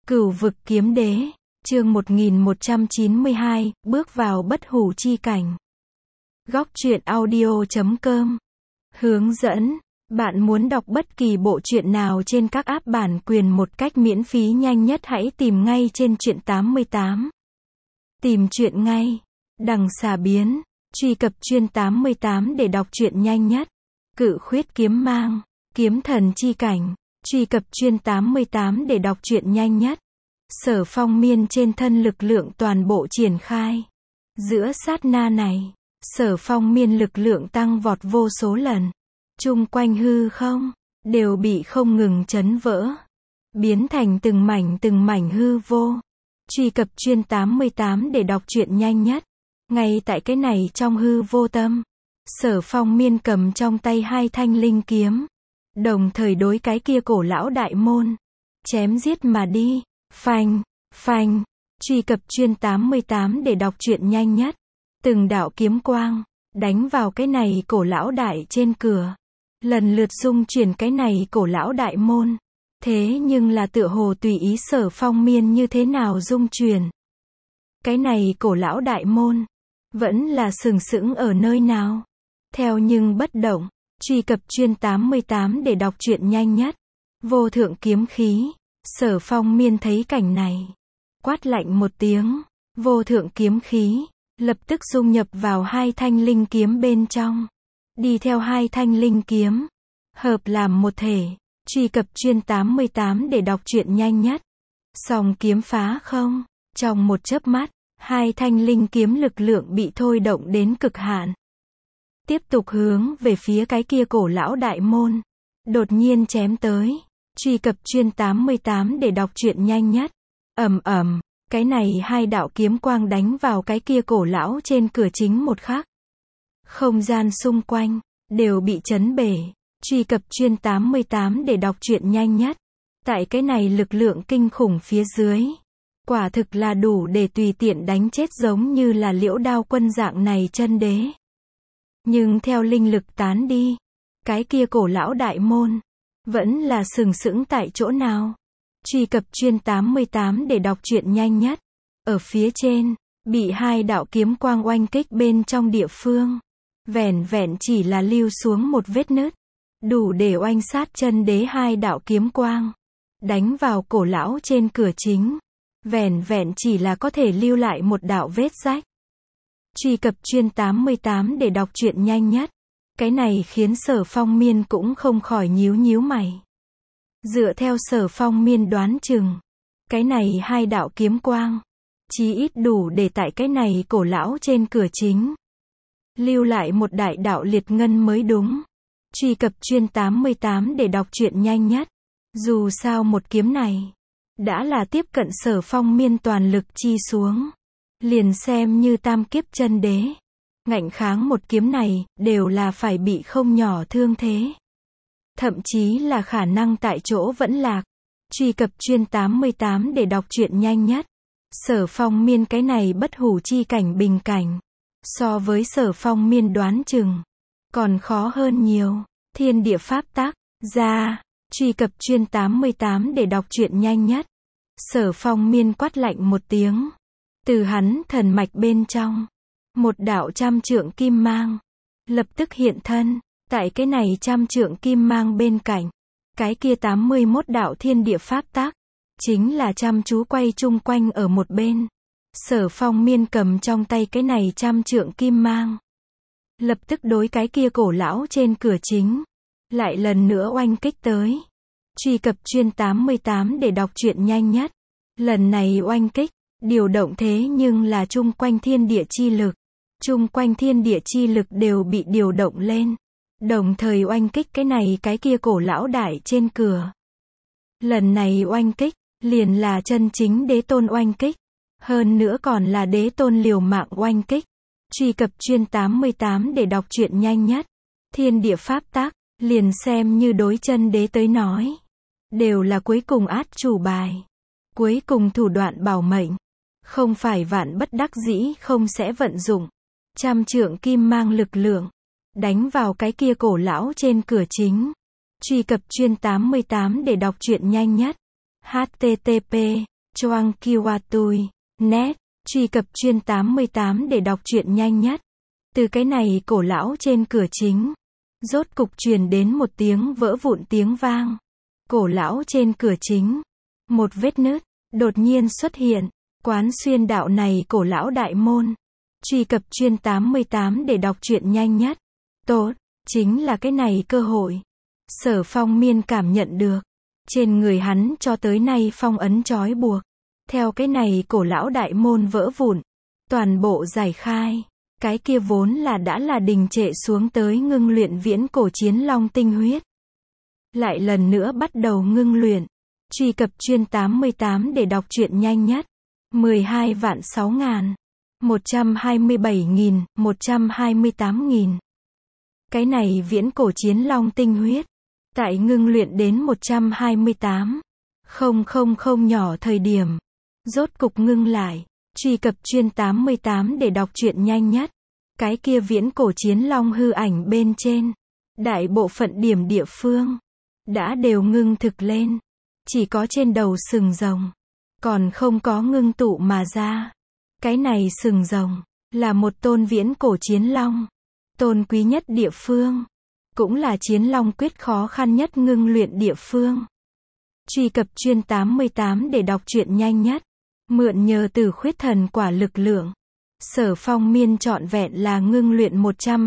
Cửu vực kiếm đế, chương 1192, bước vào bất hủ chi cảnh. Góc truyện audio.com. Hướng dẫn, bạn muốn đọc bất kỳ bộ truyện nào trên các app bản quyền một cách miễn phí nhanh nhất hãy tìm ngay trên truyện 88. Tìm truyện ngay. Đằng xà biến, truy cập truyện 88 để đọc truyện nhanh nhất. Cự khuyết kiếm mang, kiếm thần chi cảnh, truy cập truyện 88 để đọc truyện nhanh nhất. Sở Phong Miên trên thân lực lượng toàn bộ triển khai. Giữa sát na này, Sở Phong Miên lực lượng tăng vọt vô số lần. Chung quanh hư không, đều bị không ngừng chấn vỡ. Biến thành từng mảnh hư vô. Truy cập truyện 88 để đọc truyện nhanh nhất. Ngay tại cái này trong hư vô tâm, Sở Phong Miên cầm trong tay hai thanh linh kiếm. Đồng thời đối cái kia cổ lão đại môn. Chém giết mà đi. Phanh, phanh, truy cập truyện 88 để đọc truyện nhanh nhất. Từng đạo kiếm quang, đánh vào cái này cổ lão đại trên cửa. Lần lượt dung chuyển cái này cổ lão đại môn. Thế nhưng là tựa hồ tùy ý Sở Phong Miên như thế nào dung chuyển. Cái này cổ lão đại môn, vẫn là sừng sững ở nơi nào. Theo nhưng bất động, truy cập truyện 88 để đọc truyện nhanh nhất. Vô thượng kiếm khí. Sở Phong Miên thấy cảnh này, quát lạnh một tiếng, vô thượng kiếm khí, lập tức dung nhập vào hai thanh linh kiếm bên trong. Đi theo hai thanh linh kiếm, hợp làm một thể, truy cập truyện 88 để đọc truyện nhanh nhất. Song kiếm phá không, trong một chớp mắt, hai thanh linh kiếm lực lượng bị thôi động đến cực hạn. Tiếp tục hướng về phía cái kia cổ lão đại môn, đột nhiên chém tới. Truy cập truyện 88 để đọc truyện nhanh nhất. Ầm ầm, cái này hai đạo kiếm quang đánh vào cái kia cổ lão trên cửa chính một khắc. Không gian xung quanh đều bị chấn bể. Truy cập truyện 88 để đọc truyện nhanh nhất. Tại cái này lực lượng kinh khủng phía dưới, quả thực là đủ để tùy tiện đánh chết giống như là Liễu Đao Quân dạng này chân đế. Nhưng theo linh lực tán đi, cái kia cổ lão đại môn vẫn là sừng sững tại chỗ nào. Truy cập truyện 88 để đọc truyện nhanh nhất. Ở phía trên, bị hai đạo kiếm quang oanh kích bên trong địa phương. Vẻn vẹn chỉ là lưu xuống một vết nứt. Đủ để oanh sát chân đế hai đạo kiếm quang. Đánh vào cổ lão trên cửa chính. Vẻn vẹn chỉ là có thể lưu lại một đạo vết rách. Truy cập truyện 88 để đọc truyện nhanh nhất. Cái này khiến Sở Phong Miên cũng không khỏi nhíu mày. Dựa theo Sở Phong Miên đoán chừng, cái này hai đạo kiếm quang, chí ít đủ để tại cái này cổ lão trên cửa chính lưu lại một đại đạo liệt ngân mới đúng. Truy cập truyện 88 để đọc truyện nhanh nhất. Dù sao một kiếm này đã là tiếp cận Sở Phong Miên toàn lực chi xuống, liền xem như tam kiếp chân đế. Ngạnh kháng một kiếm này, đều là phải bị không nhỏ thương thế. Thậm chí là khả năng tại chỗ vẫn lạc. Truy cập truyện 88 để đọc truyện nhanh nhất. Sở Phong Miên cái này bất hủ chi cảnh bình cảnh. So với Sở Phong Miên đoán chừng, còn khó hơn nhiều. Thiên địa pháp tắc, ra. Truy cập truyện 88 để đọc truyện nhanh nhất. Sở Phong Miên quát lạnh một tiếng. Từ hắn thần mạch bên trong, một đạo trăm trượng kim mang lập tức hiện thân. Tại cái này trăm trượng kim mang bên cạnh, cái kia 81 đạo thiên địa pháp tắc, chính là chăm chú quay chung quanh ở một bên. Sở Phong Miên cầm trong tay cái này trăm trượng kim mang, lập tức đối cái kia cổ lão trên cửa chính, lại lần nữa oanh kích tới. Truy cập truyện 88 để đọc truyện nhanh nhất. Lần này oanh kích, điều động thế nhưng là chung quanh thiên địa chi lực. Chung quanh thiên địa chi lực đều bị điều động lên. Đồng thời oanh kích cái này cái kia cổ lão đại trên cửa. Lần này oanh kích, liền là chân chính đế tôn oanh kích. Hơn nữa còn là đế tôn liều mạng oanh kích. Truy cập truyện 88 để đọc truyện nhanh nhất. Thiên địa pháp tắc, liền xem như đối chân đế tới nói. Đều là cuối cùng át chủ bài. Cuối cùng thủ đoạn bảo mệnh. Không phải vạn bất đắc dĩ không sẽ vận dụng. Trăm trượng kim mang lực lượng. Đánh vào cái kia cổ lão trên cửa chính. Truy cập truyện 88 để đọc truyện nhanh nhất. http Choang Kiwatui, net, truy cập chuyên 88 để đọc truyện nhanh nhất. Từ cái này cổ lão trên cửa chính, rốt cục truyền đến một tiếng vỡ vụn tiếng vang. Cổ lão trên cửa chính, một vết nứt đột nhiên xuất hiện, quán xuyên đạo này cổ lão đại môn. Truy cập chuyên 88 để đọc truyện nhanh nhất. Tốt, chính là cái này cơ hội. Sở Phong Miên cảm nhận được, trên người hắn cho tới nay phong ấn trói buộc. Theo cái này cổ lão đại môn vỡ vụn, toàn bộ giải khai. Cái kia vốn là đã là đình trệ xuống tới ngưng luyện viễn cổ chiến long tinh huyết. Lại lần nữa bắt đầu ngưng luyện. Truy cập chuyên 88 để đọc truyện nhanh nhất. 12.6.000, 127.000, 128.000. Cái này viễn cổ chiến long tinh huyết. Tại ngưng luyện đến 128.000 nhỏ thời điểm. Rốt cục ngưng lại. Truy cập chuyên 88 để đọc truyện nhanh nhất. Cái kia viễn cổ chiến long hư ảnh bên trên. Đại bộ phận điểm địa phương. Đã đều ngưng thực lên. Chỉ có trên đầu sừng rồng. Còn không có ngưng tụ mà ra. Cái này sừng rồng. Là một tôn viễn cổ chiến long. Tôn quý nhất địa phương. Cũng là chiến long quyết khó khăn nhất ngưng luyện địa phương. Truy cập chuyên 88 để đọc truyện nhanh nhất. Mượn nhờ từ khuyết thần quả lực lượng. Sở Phong Miên trọn vẹn là ngưng luyện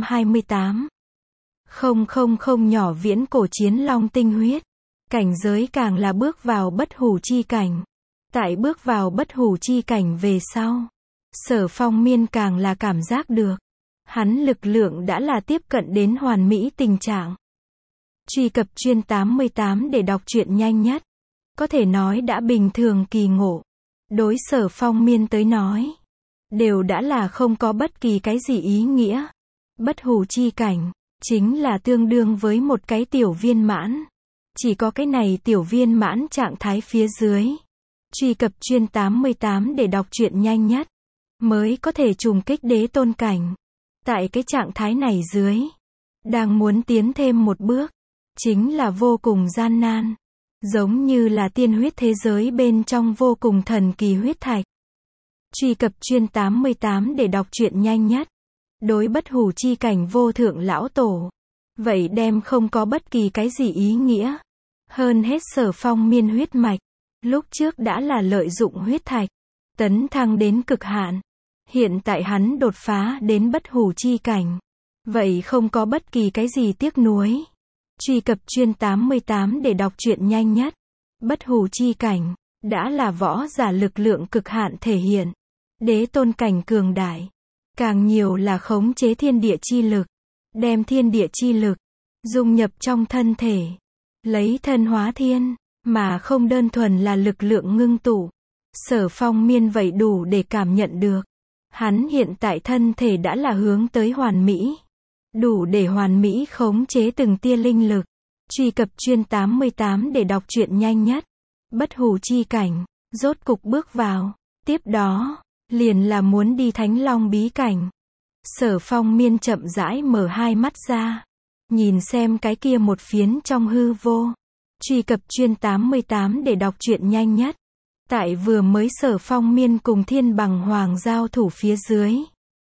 128.000 nhỏ viễn cổ chiến long tinh huyết. Cảnh giới càng là bước vào bất hủ chi cảnh. Tại bước vào bất hủ chi cảnh về sau, Sở Phong Miên càng là cảm giác được. Hắn lực lượng đã là tiếp cận đến hoàn mỹ tình trạng. Truy cập chuyên 88 để đọc truyện nhanh nhất. Có thể nói đã bình thường kỳ ngộ. Đối Sở Phong Miên tới nói, đều đã là không có bất kỳ cái gì ý nghĩa. Bất hủ chi cảnh, chính là tương đương với một cái tiểu viên mãn. Chỉ có cái này tiểu viên mãn trạng thái phía dưới. Truy cập chuyên 88 để đọc truyện nhanh nhất. Mới có thể trùng kích đế tôn cảnh. Tại cái trạng thái này dưới. Đang muốn tiến thêm một bước. Chính là vô cùng gian nan. Giống như là tiên huyết thế giới bên trong vô cùng thần kỳ huyết thạch. Truy cập chuyên 88 để đọc truyện nhanh nhất. Đối bất hủ chi cảnh vô thượng lão tổ. Vậy đem không có bất kỳ cái gì ý nghĩa. Hơn hết Sở Phong Miên huyết mạch. Lúc trước đã là lợi dụng huyết thạch. Tấn thăng đến cực hạn. Hiện tại hắn đột phá đến bất hủ chi cảnh. Vậy không có bất kỳ cái gì tiếc nuối. Truy cập chuyên 88 để đọc truyện nhanh nhất. Bất hủ chi cảnh. Đã là võ giả lực lượng cực hạn thể hiện. Đế tôn cảnh cường đại. Càng nhiều là khống chế thiên địa chi lực. Đem thiên địa chi lực. Dung nhập trong thân thể. Lấy thân hóa thiên. Mà không đơn thuần là lực lượng ngưng tụ. Sở Phong Miên vậy đủ để cảm nhận được. Hắn hiện tại thân thể đã là hướng tới hoàn mỹ. Đủ để hoàn mỹ khống chế từng tia linh lực. Truy cập chuyên 88 để đọc truyện nhanh nhất. Bất hủ chi cảnh. Rốt cục bước vào. Tiếp đó, liền là muốn đi Thánh Long bí cảnh. Sở Phong Miên chậm rãi mở hai mắt ra. Nhìn xem cái kia một phiến trong hư vô. Truy cập chuyên 88 để đọc truyện nhanh nhất. Tại vừa mới Sở Phong Miên cùng Thiên Bằng Hoàng giao thủ phía dưới.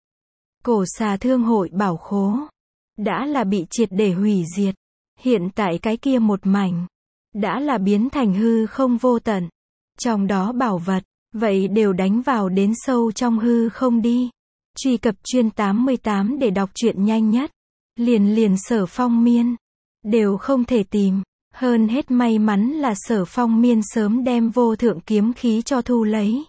Cổ xà thương hội bảo khố. Đã là bị triệt để hủy diệt. Hiện tại cái kia một mảnh. Đã là biến thành hư không vô tận. Trong đó bảo vật. Vậy đều đánh vào đến sâu trong hư không đi. Truy cập chuyên 88 để đọc truyện nhanh nhất. Liền Sở Phong Miên. Đều không thể tìm. Hơn hết may mắn là Sở Phong Miên sớm đem vô thượng kiếm khí cho thu lấy.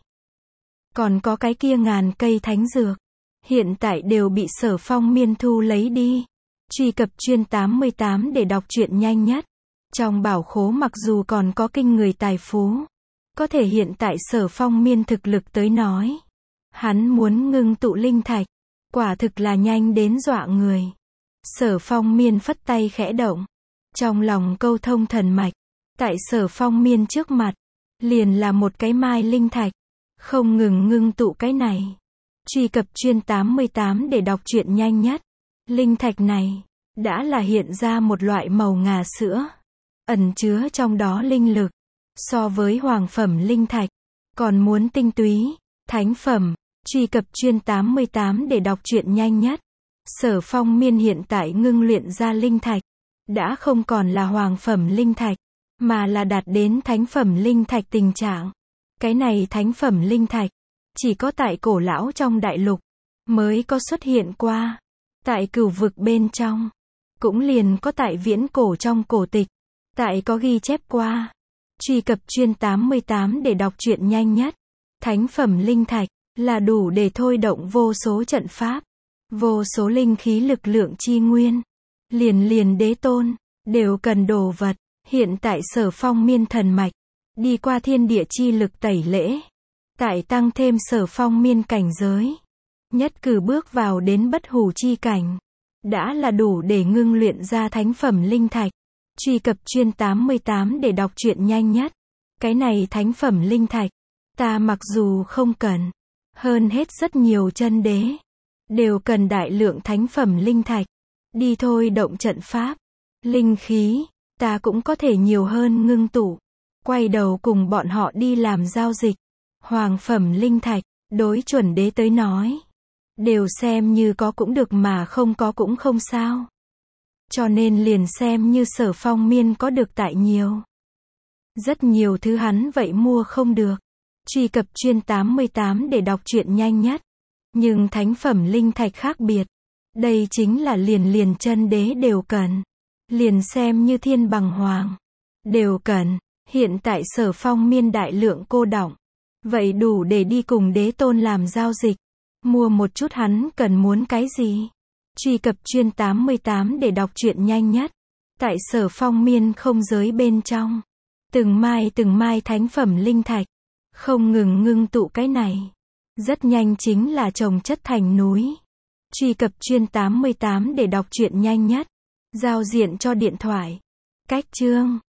Còn có cái kia ngàn cây thánh dược. Hiện tại đều bị Sở Phong Miên thu lấy đi. Truy cập chuyên 88 để đọc truyện nhanh nhất. Trong bảo khố mặc dù còn có kinh người tài phú. Có thể hiện tại Sở Phong Miên thực lực tới nói. Hắn muốn ngưng tụ linh thạch. Quả thực là nhanh đến dọa người. Sở Phong Miên phất tay khẽ động. Trong lòng câu thông thần mạch. Tại Sở Phong Miên trước mặt. Liền là một cái mai linh thạch. Không ngừng ngưng tụ cái này. Truy cập chuyên 88 để đọc truyện nhanh nhất. Linh thạch này. Đã là hiện ra một loại màu ngà sữa. Ẩn chứa trong đó linh lực. So với hoàng phẩm linh thạch. Còn muốn tinh túy, thánh phẩm, truy cập chuyên 88 để đọc truyện nhanh nhất. Sở Phong Miên hiện tại ngưng luyện ra linh thạch, đã không còn là hoàng phẩm linh thạch, mà là đạt đến thánh phẩm linh thạch tình trạng. Cái này thánh phẩm linh thạch, chỉ có tại cổ lão trong đại lục, mới có xuất hiện qua. Tại cửu vực bên trong, cũng liền có tại viễn cổ trong cổ tịch, tại có ghi chép qua. Truy cập chuyên 88 để đọc truyện nhanh nhất. Thánh phẩm linh thạch, là đủ để thôi động vô số trận pháp, vô số linh khí lực lượng chi nguyên. Liền đế tôn, đều cần đồ vật. Hiện tại Sở Phong Miên thần mạch, đi qua thiên địa chi lực tẩy lễ. Tại tăng thêm Sở Phong Miên cảnh giới. Nhất cử bước vào đến bất hủ chi cảnh. Đã là đủ để ngưng luyện ra thánh phẩm linh thạch. Truy cập chuyên 88 để đọc truyện nhanh nhất. Cái này thánh phẩm linh thạch, ta mặc dù không cần, hơn hết rất nhiều chân đế, đều cần đại lượng thánh phẩm linh thạch, đi thôi động trận pháp, linh khí, ta cũng có thể nhiều hơn ngưng tụ, quay đầu cùng bọn họ đi làm giao dịch. Hoàng phẩm linh thạch, đối chuẩn đế tới nói, đều xem như có cũng được mà không có cũng không sao. Cho nên liền xem như Sở Phong Miên có được tại nhiều. Rất nhiều thứ hắn vậy mua không được. Truy cập chuyên 88 để đọc truyện nhanh nhất. Nhưng thánh phẩm linh thạch khác biệt. Đây chính là liền chân đế đều cần. Liền xem như thiên bằng hoàng, đều cần. Hiện tại Sở Phong Miên đại lượng cô đọng, vậy đủ để đi cùng đế tôn làm giao dịch. Mua một chút hắn cần muốn cái gì? Truy cập chuyên 88 để đọc truyện nhanh nhất. Tại Sở Phong Miên không giới bên trong, từng mai thánh phẩm linh thạch, không ngừng ngưng tụ cái này. Rất nhanh chính là chồng chất thành núi. Truy cập chuyên 88 để đọc truyện nhanh nhất. Giao diện cho điện thoại. Cách chương